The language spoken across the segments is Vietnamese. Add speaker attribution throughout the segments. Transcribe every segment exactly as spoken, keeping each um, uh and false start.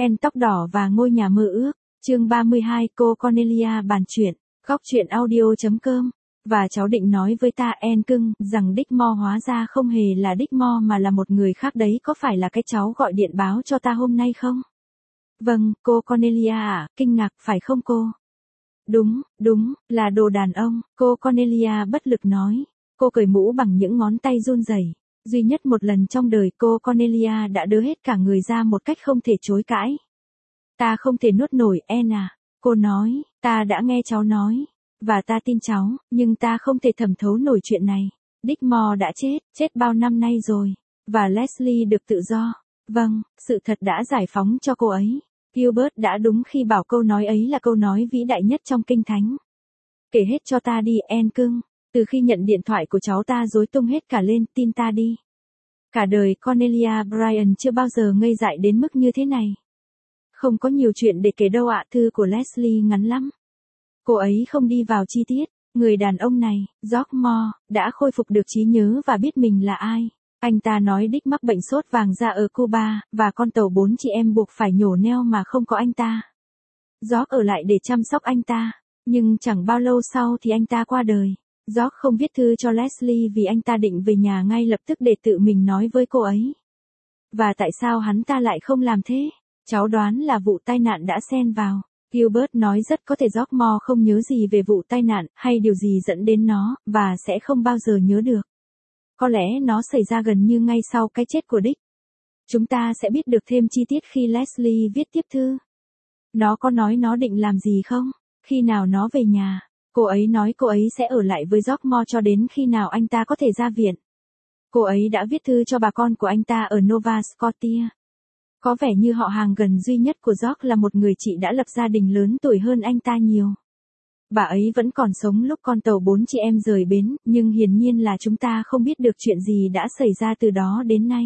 Speaker 1: En tóc đỏ và ngôi nhà mơ ước, chương ba mươi hai, cô Cornelia bàn chuyện, góc chuyện audio chấm com. Và cháu định nói với ta En cưng, rằng Dickmore hóa ra không hề là Dickmore mà là một người khác đấy, có phải là cái cháu gọi điện báo cho ta hôm nay không? Vâng, cô Cornelia ạ, kinh ngạc phải không cô? Đúng, đúng, là đồ đàn ông, cô Cornelia bất lực nói. Cô cởi mũ bằng những ngón tay run rẩy. Duy nhất một lần trong đời cô Cornelia đã đớ hết cả người ra một cách không thể chối cãi. Ta không thể nuốt nổi En à, cô nói, ta đã nghe cháu nói, và ta tin cháu, nhưng ta không thể thẩm thấu nổi chuyện này. Dickmore đã chết, chết bao năm nay rồi, và Leslie được tự do. Vâng, sự thật đã giải phóng cho cô ấy. Gilbert đã đúng khi bảo câu nói ấy là câu nói vĩ đại nhất trong Kinh Thánh. Kể hết cho ta đi En cưng. Từ khi nhận điện thoại của cháu ta rối tung hết cả lên, tin ta đi. Cả đời Cornelia Bryan chưa bao giờ ngây dại đến mức như thế này. Không có nhiều chuyện để kể đâu ạ, thư của Leslie ngắn lắm. Cô ấy không đi vào chi tiết. Người đàn ông này, George Moore, đã khôi phục được trí nhớ và biết mình là ai. Anh ta nói Dick mắc bệnh sốt vàng da ở Cuba, và con tàu bốn chị em buộc phải nhổ neo mà không có anh ta. George ở lại để chăm sóc anh ta, nhưng chẳng bao lâu sau thì anh ta qua đời. George không viết thư cho Leslie vì anh ta định về nhà ngay lập tức để tự mình nói với cô ấy. Và tại sao hắn ta lại không làm thế? Cháu đoán là vụ tai nạn đã xen vào. Gilbert nói rất có thể George Moore không nhớ gì về vụ tai nạn, hay điều gì dẫn đến nó, và sẽ không bao giờ nhớ được. Có lẽ nó xảy ra gần như ngay sau cái chết của Dick. Chúng ta sẽ biết được thêm chi tiết khi Leslie viết tiếp thư. Nó có nói nó định làm gì không? Khi nào nó về nhà? Cô ấy nói cô ấy sẽ ở lại với George Moore cho đến khi nào anh ta có thể ra viện. Cô ấy đã viết thư cho bà con của anh ta ở Nova Scotia. Có vẻ như họ hàng gần duy nhất của George là một người chị đã lập gia đình lớn tuổi hơn anh ta nhiều. Bà ấy vẫn còn sống lúc con tàu bốn chị em rời bến, nhưng hiển nhiên là chúng ta không biết được chuyện gì đã xảy ra từ đó đến nay.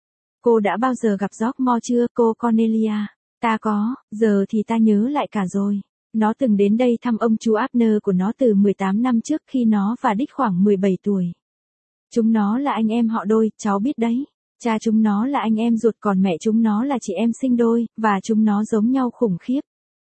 Speaker 1: Cô đã bao giờ gặp George Moore chưa, cô Cornelia? Ta có, giờ thì ta nhớ lại cả rồi. Nó từng đến đây thăm ông chú Abner của nó từ mười tám năm trước khi nó và Dick khoảng mười bảy tuổi. Chúng nó là anh em họ đôi, cháu biết đấy. Cha chúng nó là anh em ruột còn mẹ chúng nó là chị em sinh đôi, và chúng nó giống nhau khủng khiếp.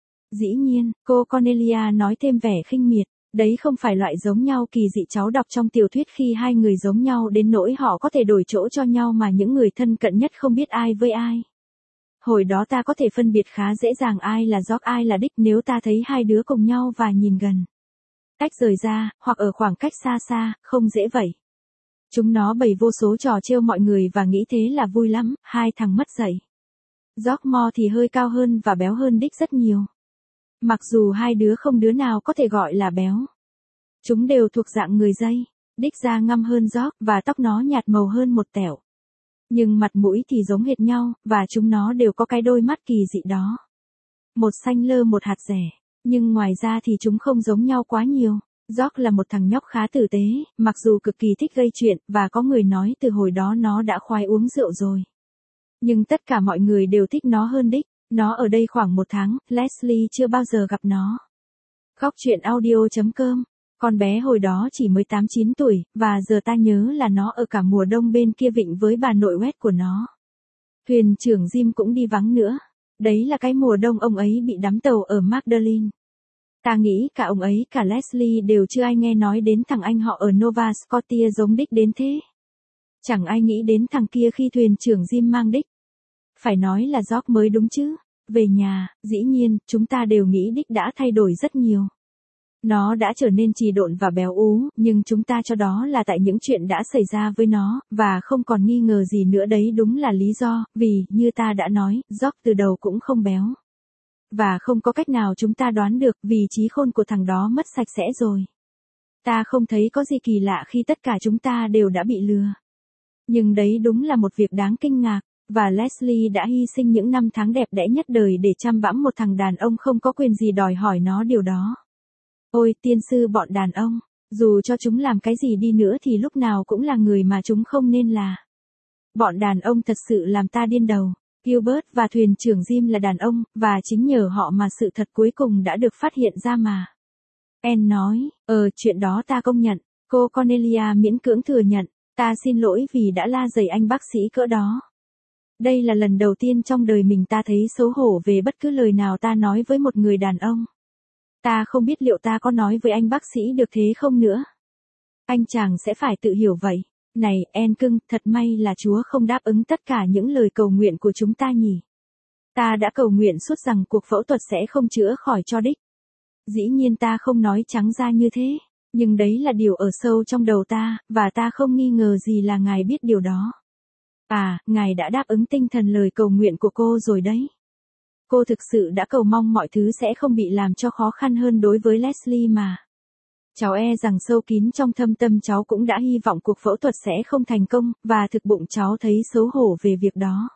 Speaker 1: Dĩ nhiên, cô Cornelia nói thêm vẻ khinh miệt, đấy không phải loại giống nhau kỳ dị cháu đọc trong tiểu thuyết khi hai người giống nhau đến nỗi họ có thể đổi chỗ cho nhau mà những người thân cận nhất không biết ai với ai. Hồi đó ta có thể phân biệt khá dễ dàng ai là George ai là Dick nếu ta thấy hai đứa cùng nhau và nhìn gần. Tách rời ra, hoặc ở khoảng cách xa xa, không dễ vậy. Chúng nó bày vô số trò trêu mọi người và nghĩ thế là vui lắm, hai thằng mất dạy. George Moore thì hơi cao hơn và béo hơn Dick rất nhiều. Mặc dù hai đứa không đứa nào có thể gọi là béo. Chúng đều thuộc dạng người dây. Dick da ngăm hơn George, và tóc nó nhạt màu hơn một tẹo. Nhưng mặt mũi thì giống hệt nhau, và chúng nó đều có cái đôi mắt kỳ dị đó. Một xanh lơ một hạt rẻ. Nhưng ngoài ra thì chúng không giống nhau quá nhiều. George là một thằng nhóc khá tử tế, mặc dù cực kỳ thích gây chuyện, và có người nói từ hồi đó nó đã khoái uống rượu rồi. Nhưng tất cả mọi người đều thích nó hơn Dick. Nó ở đây khoảng một tháng, Leslie chưa bao giờ gặp nó. Góc chuyện audio chấm com. Con bé hồi đó chỉ mới tám chín tuổi, và giờ ta nhớ là nó ở cả mùa đông bên kia vịnh với bà nội West của nó. Thuyền trưởng Jim cũng đi vắng nữa. Đấy là cái mùa đông ông ấy bị đắm tàu ở Magdalene. Ta nghĩ cả ông ấy cả Leslie đều chưa ai nghe nói đến thằng anh họ ở Nova Scotia giống Dick đến thế. Chẳng ai nghĩ đến thằng kia khi thuyền trưởng Jim mang Dick. Phải nói là George mới đúng chứ. Về nhà, dĩ nhiên, chúng ta đều nghĩ Dick đã thay đổi rất nhiều. Nó đã trở nên trì độn và béo ú, nhưng chúng ta cho đó là tại những chuyện đã xảy ra với nó, và không còn nghi ngờ gì nữa đấy đúng là lý do, vì, như ta đã nói, George từ đầu cũng không béo. Và không có cách nào chúng ta đoán được vì trí khôn của thằng đó mất sạch sẽ rồi. Ta không thấy có gì kỳ lạ khi tất cả chúng ta đều đã bị lừa. Nhưng đấy đúng là một việc đáng kinh ngạc. Và Leslie đã hy sinh những năm tháng đẹp đẽ nhất đời để chăm bẵm một thằng đàn ông không có quyền gì đòi hỏi nó điều đó. Ôi tiên sư bọn đàn ông, dù cho chúng làm cái gì đi nữa thì lúc nào cũng là người mà chúng không nên là. Bọn đàn ông thật sự làm ta điên đầu. Gilbert và thuyền trưởng Jim là đàn ông, và chính nhờ họ mà sự thật cuối cùng đã được phát hiện ra mà. En nói, ờ chuyện đó ta công nhận. Cô Cornelia miễn cưỡng thừa nhận, ta xin lỗi vì đã la rầy anh bác sĩ cỡ đó. Đây là lần đầu tiên trong đời mình ta thấy xấu hổ về bất cứ lời nào ta nói với một người đàn ông. Ta không biết liệu ta có nói với anh bác sĩ được thế không nữa. Anh chàng sẽ phải tự hiểu vậy. Này, En cưng, thật may là Chúa không đáp ứng tất cả những lời cầu nguyện của chúng ta nhỉ. Ta đã cầu nguyện suốt rằng cuộc phẫu thuật sẽ không chữa khỏi cho Dick. Dĩ nhiên ta không nói trắng ra như thế, nhưng đấy là điều ở sâu trong đầu ta, và ta không nghi ngờ gì là Ngài biết điều đó. À, Ngài đã đáp ứng tinh thần lời cầu nguyện của cô rồi đấy. Cô thực sự đã cầu mong mọi thứ sẽ không bị làm cho khó khăn hơn đối với Leslie mà. Cháu e rằng sâu kín trong thâm tâm cháu cũng đã hy vọng cuộc phẫu thuật sẽ không thành công, và thực bụng cháu thấy xấu hổ về việc đó.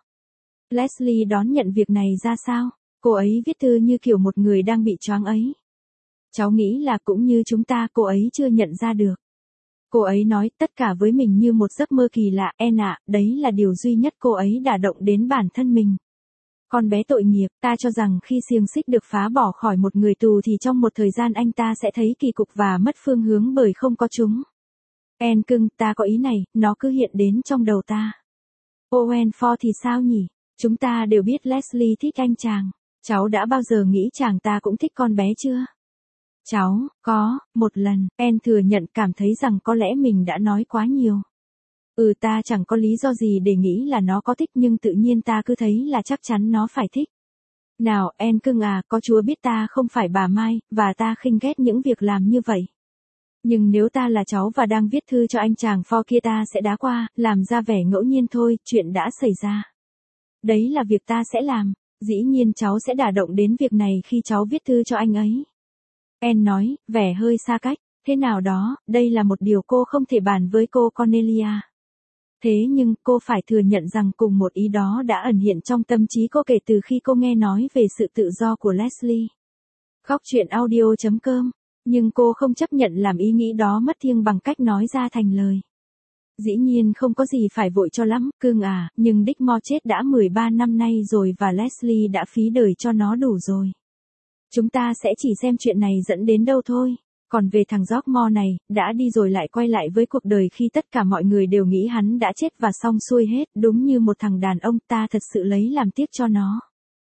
Speaker 1: Leslie đón nhận việc này ra sao? Cô ấy viết thư như kiểu một người đang bị choáng ấy. Cháu nghĩ là cũng như chúng ta, cô ấy chưa nhận ra được. Cô ấy nói tất cả với mình như một giấc mơ kỳ lạ. En ạ, đấy là điều duy nhất cô ấy đả động đến bản thân mình. Con bé tội nghiệp, ta cho rằng khi xiềng xích được phá bỏ khỏi một người tù thì trong một thời gian anh ta sẽ thấy kỳ cục và mất phương hướng bởi không có chúng. En cưng, ta có ý này, nó cứ hiện đến trong đầu ta. Owen Ford thì sao nhỉ? Chúng ta đều biết Leslie thích anh chàng. Cháu đã bao giờ nghĩ chàng ta cũng thích con bé chưa? Cháu, có, một lần, En thừa nhận cảm thấy rằng có lẽ mình đã nói quá nhiều. Ừ, ta chẳng có lý do gì để nghĩ là nó có thích, nhưng tự nhiên ta cứ thấy là chắc chắn nó phải thích. Nào, En cưng à, có Chúa biết ta không phải bà Mai, và ta khinh ghét những việc làm như vậy. Nhưng nếu ta là cháu và đang viết thư cho anh chàng Ford kia, ta sẽ đá qua, làm ra vẻ ngẫu nhiên thôi, chuyện đã xảy ra. Đấy là việc ta sẽ làm, dĩ nhiên cháu sẽ đả động đến việc này khi cháu viết thư cho anh ấy. En nói, vẻ hơi xa cách, thế nào đó, đây là một điều cô không thể bàn với cô Cornelia. Thế nhưng, cô phải thừa nhận rằng cùng một ý đó đã ẩn hiện trong tâm trí cô kể từ khi cô nghe nói về sự tự do của Leslie. Góc truyện audio chấm com. Nhưng cô không chấp nhận làm ý nghĩ đó mất thiêng bằng cách nói ra thành lời. Dĩ nhiên không có gì phải vội cho lắm, cưng à, nhưng Dick Moore chết đã mười ba năm nay rồi và Leslie đã phí đời cho nó đủ rồi. Chúng ta sẽ chỉ xem chuyện này dẫn đến đâu thôi. Còn về thằng George Moore này, đã đi rồi lại quay lại với cuộc đời khi tất cả mọi người đều nghĩ hắn đã chết và xong xuôi hết, đúng như một thằng đàn ông, ta thật sự lấy làm tiếc cho nó.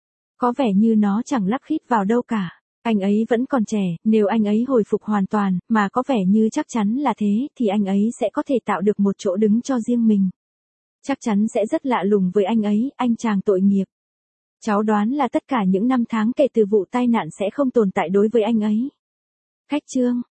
Speaker 1: Có vẻ như nó chẳng lắp khít vào đâu cả. Anh ấy vẫn còn trẻ, nếu anh ấy hồi phục hoàn toàn, mà có vẻ như chắc chắn là thế, thì anh ấy sẽ có thể tạo được một chỗ đứng cho riêng mình. Chắc chắn sẽ rất lạ lùng với anh ấy, anh chàng tội nghiệp. Cháu đoán là tất cả những năm tháng kể từ vụ tai nạn sẽ không tồn tại đối với anh ấy. Khách chương